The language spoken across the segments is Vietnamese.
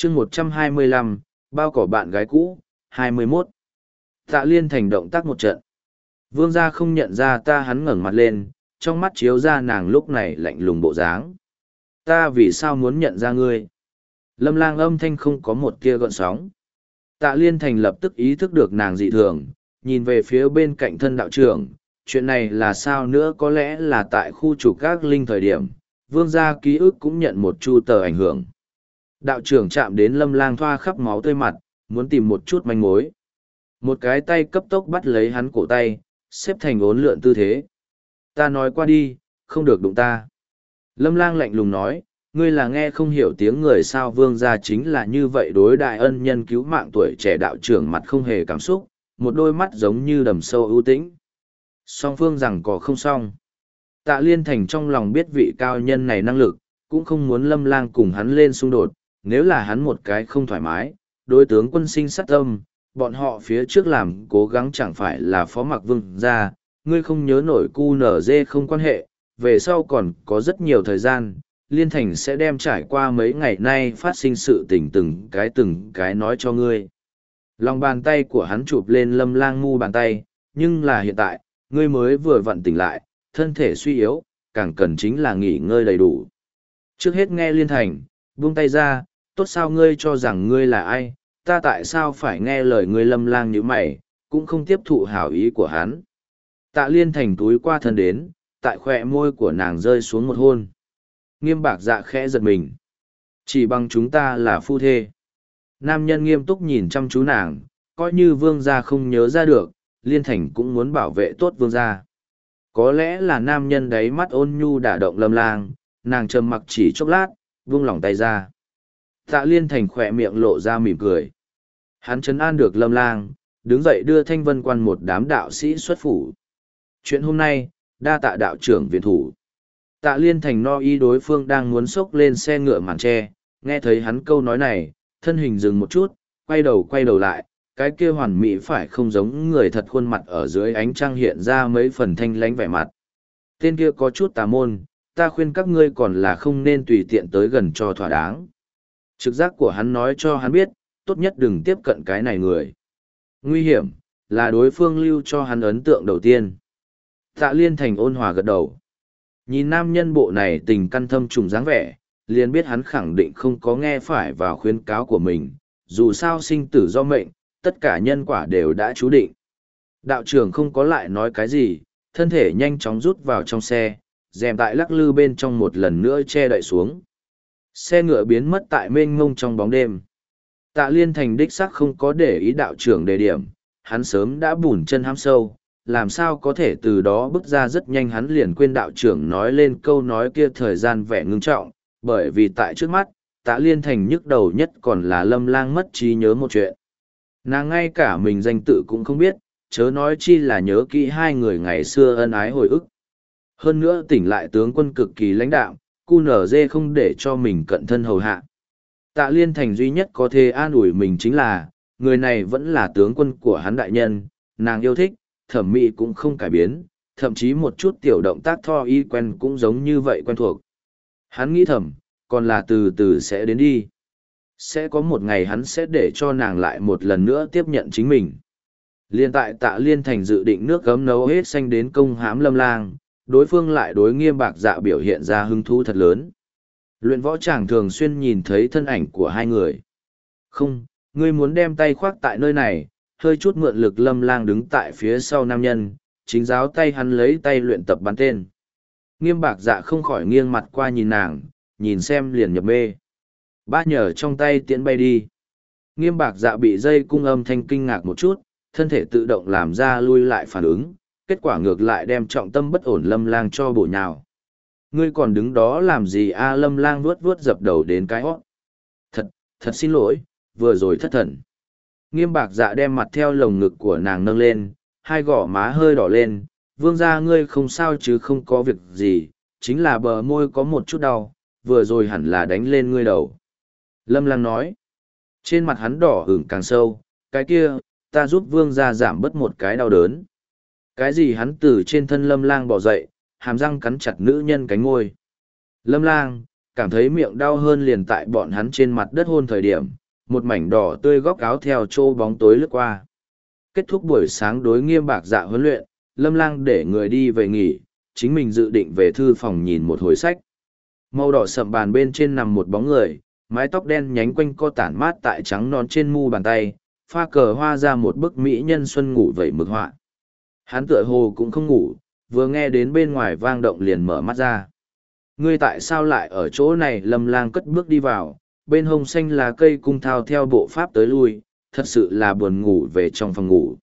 chương 125, bao cỏ bạn gái cũ, 21. Tạ Liên thành động tác một trận. Vương gia không nhận ra ta, hắn ngẩng mặt lên, trong mắt chiếu ra nàng lúc này lạnh lùng bộ dáng. Ta vì sao muốn nhận ra ngươi? Lâm Lang âm thanh không có một tia gợn sóng. Tạ Liên thành lập tức ý thức được nàng dị thường, nhìn về phía bên cạnh thân đạo trưởng. Chuyện này là sao nữa? Có lẽ là tại khu trục các linh thời điểm, vương gia ký ức cũng nhận một chu tờ ảnh hưởng. Đạo trưởng chạm đến Lâm Lang thoa khắp máu tươi mặt, muốn tìm một chút manh mối. Một cái tay cấp tốc bắt lấy hắn cổ tay, xếp thành uốn lượn tư thế. Ta nói qua đi, không được đụng ta. Lâm Lang lạnh lùng nói, ngươi là nghe không hiểu tiếng người sao? Vương gia chính là như vậy đối đại ân nhân cứu mạng tuổi trẻ. Đạo trưởng mặt không hề cảm xúc, một đôi mắt giống như đầm sâu ưu tĩnh. Song phương rằng có không xong. Tạ Liên thành trong lòng biết vị cao nhân này năng lực, cũng không muốn Lâm Lang cùng hắn lên xung đột. Nếu là hắn một cái không thoải mái, đối tướng quân sinh sát tâm, bọn họ phía trước làm cố gắng chẳng phải là phó mặc vương gia. Ngươi không nhớ nổi cu nở dê không quan hệ, về sau còn có rất nhiều thời gian, Liên Thành sẽ đem trải qua mấy ngày nay phát sinh sự tình từng cái nói cho ngươi. Lòng bàn tay của hắn chụp lên Lâm Lang mu bàn tay, nhưng là hiện tại, ngươi mới vừa vặn tỉnh lại, thân thể suy yếu, càng cần chính là nghỉ ngơi đầy đủ. Trước hết nghe Liên Thành, buông tay ra, tốt sao? Ngươi cho rằng ngươi là ai, ta tại sao phải nghe lời ngươi? Lâm Lang như mày, cũng không tiếp thụ hảo ý của hắn. Tạ Liên Thành túi qua thân đến, tại khóe môi của nàng rơi xuống một hôn. Nghiêm Bạc Dạ khẽ giật mình. Chỉ bằng chúng ta là phu thê. Nam nhân nghiêm túc nhìn chăm chú nàng, coi như vương gia không nhớ ra được, Liên Thành cũng muốn bảo vệ tốt vương gia. Có lẽ là nam nhân đáy mắt ôn nhu đả động Lâm Lang, nàng trầm mặc chỉ chốc lát, buông lỏng tay ra. Tạ Liên Thành khỏe miệng lộ ra mỉm cười. Hắn trấn an được Lâm Lang, đứng dậy đưa Thanh Vân Quan một đám đạo sĩ xuất phủ. Chuyện hôm nay, đa tạ đạo trưởng viện thủ. Tạ Liên Thành no y đối phương đang muốn xốc lên xe ngựa màn tre, nghe thấy hắn câu nói này, thân hình dừng một chút, quay đầu lại, cái kia hoàn mỹ phải không giống người thật, khuôn mặt ở dưới ánh trăng hiện ra mấy phần thanh lánh vẻ mặt. Tên kia có chút tà môn, ta khuyên các ngươi còn là không nên tùy tiện tới gần cho thỏa đáng. Trực giác của hắn nói cho hắn biết, tốt nhất đừng tiếp cận cái này người. Nguy hiểm, là đối phương lưu cho hắn ấn tượng đầu tiên. Tạ Liên Thành ôn hòa gật đầu. Nhìn nam nhân bộ này tình căn thâm trùng dáng vẻ, liền biết hắn khẳng định không có nghe phải vào khuyến cáo của mình. Dù sao sinh tử do mệnh, tất cả nhân quả đều đã chú định. Đạo trưởng không có lại nói cái gì, thân thể nhanh chóng rút vào trong xe, rèm tại lắc lư bên trong một lần nữa che đậy xuống. Xe ngựa biến mất tại mênh mông trong bóng đêm. Tạ Liên Thành đích xác không có để ý đạo trưởng đề điểm, hắn sớm đã bùn chân hám sâu, làm sao có thể từ đó bước ra. Rất nhanh hắn liền quên đạo trưởng nói lên câu nói kia, thời gian vẻ ngưng trọng, bởi vì tại trước mắt, Tạ Liên Thành nhức đầu nhất còn là Lâm Lang mất trí nhớ một chuyện. Nàng ngay cả mình danh tự cũng không biết, chớ nói chi là nhớ kỹ hai người ngày xưa ân ái hồi ức. Hơn nữa tỉnh lại tướng quân cực kỳ lãnh đạm, cu nở dê không để cho mình cận thân hầu hạ. Tạ Liên Thành duy nhất có thể an ủi mình chính là, người này vẫn là tướng quân của hắn đại nhân, nàng yêu thích, thẩm mỹ cũng không cải biến, thậm chí một chút tiểu động tác tho y quen cũng giống như vậy quen thuộc. Hắn nghĩ thầm, còn là từ từ sẽ đến đi. Sẽ có một ngày hắn sẽ để cho nàng lại một lần nữa tiếp nhận chính mình. Liên tại Tạ Liên Thành dự định nước gấm nấu hết xanh đến công hãm Lâm Lang, đối phương lại đối Nghiêm Bạc Dạ biểu hiện ra hứng thú thật lớn. Luyện võ chàng thường xuyên nhìn thấy thân ảnh của hai người. Không, ngươi muốn đem tay khoác tại nơi này, hơi chút mượn lực. Lâm Lang đứng tại phía sau nam nhân, chính giáo tay hắn lấy tay luyện tập bắn tên. Nghiêm Bạc Dạ không khỏi nghiêng mặt qua nhìn nàng, nhìn xem liền nhập mê. Ba nhờ trong tay tiễn bay đi. Nghiêm Bạc Dạ bị dây cung âm thanh kinh ngạc một chút, thân thể tự động làm ra lui lại phản ứng, kết quả ngược lại đem trọng tâm bất ổn Lâm Lang cho bổ nhào. Ngươi còn đứng đó làm gì a? Lâm Lang vuốt vuốt dập đầu đến cái hót. Thật xin lỗi, vừa rồi thất thần. Nghiêm Bạc Dạ đem mặt theo lồng ngực của nàng nâng lên, hai gò má hơi đỏ lên. Vương gia ngươi không sao chứ? Không có việc gì, chính là bờ môi có một chút đau, vừa rồi hẳn là đánh lên ngươi đầu. Lâm Lang nói. Trên mặt hắn đỏ ửng càng sâu, cái kia, ta giúp vương gia giảm bớt một cái đau đớn. Cái gì? Hắn từ trên thân Lâm Lang bò dậy, hàm răng cắn chặt nữ nhân cánh ngôi. Lâm Lang, cảm thấy miệng đau hơn liền tại bọn hắn trên mặt đất hôn thời điểm, một mảnh đỏ tươi góc áo theo chỗ bóng tối lướt qua. Kết thúc buổi sáng đối nghiêm bạc dạ huấn luyện, Lâm Lang để người đi về nghỉ, chính mình dự định về thư phòng nhìn một hồi sách. Màu đỏ sậm bàn bên trên nằm một bóng người, mái tóc đen nhánh quanh co tản mát tại trắng non trên mu bàn tay, pha cờ hoa ra một bức mỹ nhân xuân ngủ vẩy mực họa. Hắn tựa hồ cũng không ngủ, vừa nghe đến bên ngoài vang động liền mở mắt ra. Ngươi tại sao lại ở chỗ này? Lâm Lang cất bước đi vào, bên hông xanh là cây cung thao theo bộ pháp tới lui, thật sự là buồn ngủ về trong phòng ngủ.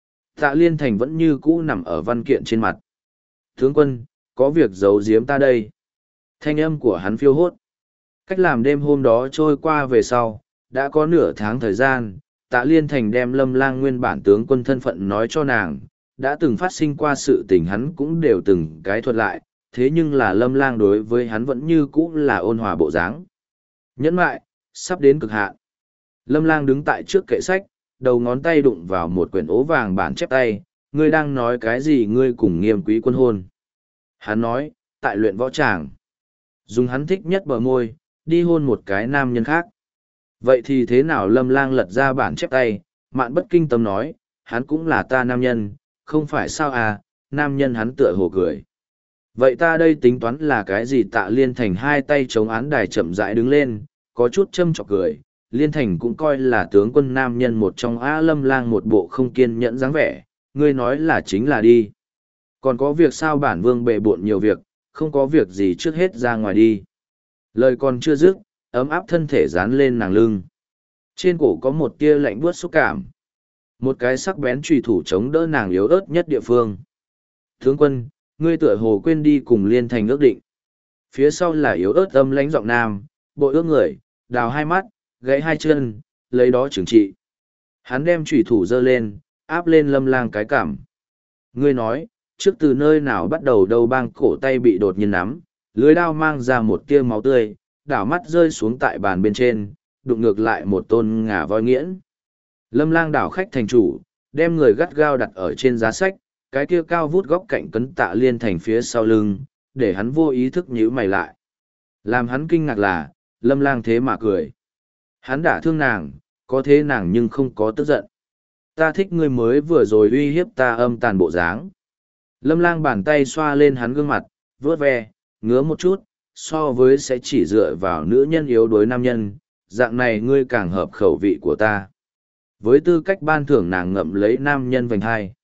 Tạ Liên Thành vẫn như cũ nằm ở văn kiện trên mặt. Tướng quân, có việc giấu giếm ta đây. Thanh âm của hắn phiêu hốt. Cách làm đêm hôm đó trôi qua về sau, đã có nửa tháng thời gian, Tạ Liên Thành đem Lâm Lang nguyên bản tướng quân thân phận nói cho nàng, đã từng phát sinh qua sự tình hắn cũng đều từng cái thuật lại, thế nhưng là Lâm Lang đối với hắn vẫn như cũ là ôn hòa bộ dáng. Nhẫn mại, sắp đến cực hạn. Lâm Lang đứng tại trước kệ sách, đầu ngón tay đụng vào một quyển ố vàng bản chép tay, ngươi đang nói cái gì? Ngươi cùng Nghiêm Quý Quân hôn. Hắn nói, tại luyện võ tràng. Dùng hắn thích nhất bờ môi, đi hôn một cái nam nhân khác. Vậy thì thế nào? Lâm Lang lật ra bản chép tay, Mạn Bất Kinh Tâm nói, hắn cũng là ta nam nhân, không phải sao à? Nam nhân hắn tựa hồ cười. Vậy ta đây tính toán là cái gì? Tạ Liên Thành hai tay chống án đài chậm rãi đứng lên, có chút châm chọc cười. Liên Thành cũng coi là tướng quân nam nhân một trong. Lâm Lang một bộ không kiên nhẫn dáng vẻ, ngươi nói là chính là đi. Còn có việc sao? Bản vương bệ bộn nhiều việc, không có việc gì, trước hết ra ngoài đi. Lời còn chưa dứt, ấm áp thân thể dán lên nàng lưng. Trên cổ có một tia lạnh buốt xúc cảm. Một cái sắc bén chùy thủ chống đỡ nàng yếu ớt nhất địa phương. Tướng quân, ngươi tựa hồ quên đi cùng Liên Thành ước định. Phía sau là yếu ớt âm lãnh giọng nam, bội ước người, đào hai mắt, gãy hai chân, lấy đó trừng trị. Hắn đem chùy thủ giơ lên, áp lên Lâm Lang cái cảm. Ngươi nói, trước từ nơi nào bắt đầu? Đầu bang cổ tay bị đột nhiên nắm, lưới đao mang ra một tia máu tươi, đảo mắt rơi xuống tại bàn bên trên, đụng ngược lại một tôn ngà voi nghiễn. Lâm Lang đảo khách thành chủ, đem người gắt gao đặt ở trên giá sách, cái kia cao vút góc cạnh cấn Tạ Liên Thành phía sau lưng, để hắn vô ý thức nhíu mày lại. Làm hắn kinh ngạc là, Lâm Lang thế mà cười. Hắn đả thương nàng, có thế nàng nhưng không có tức giận. Ta thích ngươi mới vừa rồi uy hiếp ta âm tàn bộ dáng. Lâm Lang bàn tay xoa lên hắn gương mặt, vuốt ve, ngứa một chút, so với sẽ chỉ dựa vào nữ nhân yếu đuối nam nhân, dạng này ngươi càng hợp khẩu vị của ta. Với tư cách ban thưởng, nàng ngậm lấy nam nhân vành hai.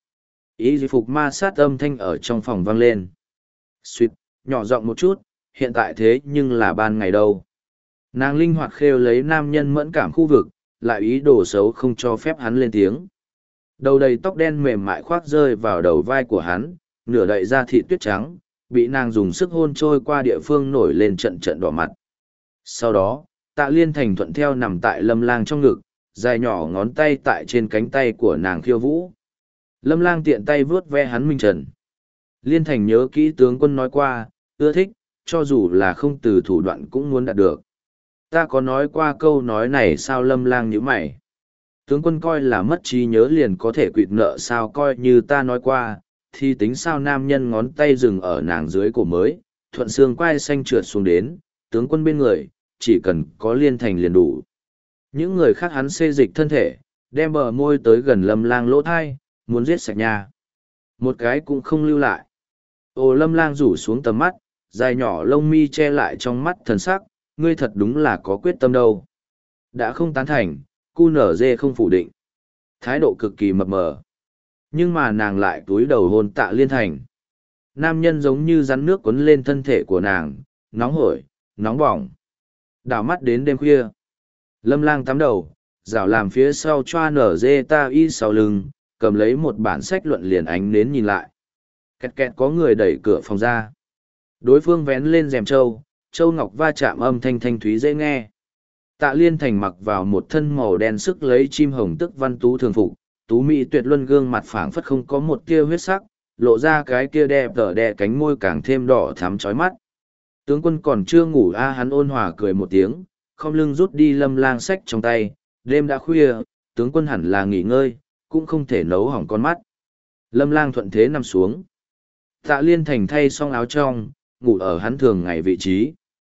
Ý phục ma sát âm thanh ở trong phòng vang lên. Suýt, nhỏ giọng một chút, hiện tại thế nhưng là ban ngày đâu. Nàng linh hoạt khêu lấy nam nhân mẫn cảm khu vực, lại ý đồ xấu không cho phép hắn lên tiếng. Đầu đầy tóc đen mềm mại khoác rơi vào đầu vai của hắn, nửa đậy da thịt tuyết trắng, bị nàng dùng sức hôn trôi qua địa phương nổi lên trận trận đỏ mặt. Sau đó, Tạ Liên Thành thuận theo nằm tại Lâm Lang trong ngực, dài nhỏ ngón tay tại trên cánh tay của nàng khiêu vũ. Lâm Lang tiện tay vướt ve hắn minh trần. Liên Thành nhớ kỹ tướng quân nói qua, ưa thích, cho dù là không từ thủ đoạn cũng muốn đạt được. Ta có nói qua câu nói này sao? Lâm Lang nhíu mày. Tướng quân coi là mất trí nhớ liền có thể quỵt nợ sao? Coi như ta nói qua, thì tính sao? Nam nhân ngón tay dừng ở nàng dưới cổ mới, thuận xương quai xanh trượt xuống đến, tướng quân bên người, chỉ cần có Liên Thành liền đủ. Những người khác hắn xê dịch thân thể, đem bờ môi tới gần Lâm Lang lỗ thai, muốn giết sạch nhà. Một cái cũng không lưu lại. Ồ! Lâm Lang rủ xuống tầm mắt, dài nhỏ lông mi che lại trong mắt thần sắc, ngươi thật đúng là có quyết tâm đâu. Đã không tán thành, cu nở dê không phủ định. Thái độ cực kỳ mập mờ. Nhưng mà nàng lại túi đầu hôn Tạ Liên Thành. Nam nhân giống như rắn nước cuốn lên thân thể của nàng, nóng hổi, nóng bỏng. Đảo mắt đến đêm khuya. Lâm Lang tắm đầu, rảo làm phía sau choa nở dê ta y sau lưng, cầm lấy một bản sách luận liền ánh nến nhìn lại. Kẹt kẹt có người đẩy cửa phòng ra. Đối phương vén lên rèm trâu, châu ngọc va chạm âm thanh thanh thúy dễ nghe. Tạ Liên Thành mặc vào một thân màu đen sức lấy chim hồng tức văn tú thường phục, tú mỹ tuyệt luân gương mặt phảng phất không có một tia huyết sắc, lộ ra cái kia đẹp tở đè cánh môi càng thêm đỏ thắm chói mắt. Tướng quân còn chưa ngủ hắn ôn hòa cười một tiếng, không lưng rút đi Lâm Lang sách trong tay, đêm đã khuya, tướng quân hẳn là nghỉ ngơi, cũng không thể nấu hỏng con mắt. Lâm Lang thuận thế nằm xuống. Tạ Liên Thành thay xong áo trong, ngủ ở hắn thường ngày vị trí.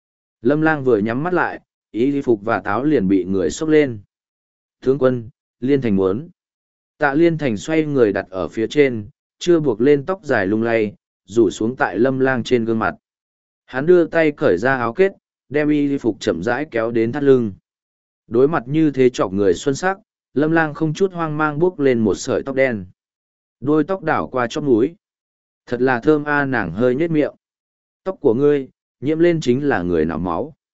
Lâm Lang vừa nhắm mắt lại, y phục và táo liền bị người xốc lên. Tướng quân, Liên Thành muốn. Tạ Liên Thành xoay người đặt ở phía trên, chưa buộc lên tóc dài lung lay, rủ xuống tại Lâm Lang trên gương mặt. Hắn đưa tay cởi ra áo kết, đem y phục chậm rãi kéo đến thắt lưng. Đối mặt như thế chọc người xuân sắc, Lâm Lang không chút hoang mang buốc lên một sợi tóc đen. Đôi tóc đảo qua chóp mũi. Thật là thơm a, nàng hơi nhếch miệng. Tóc của ngươi, nhiễm lên chính là người nào máu.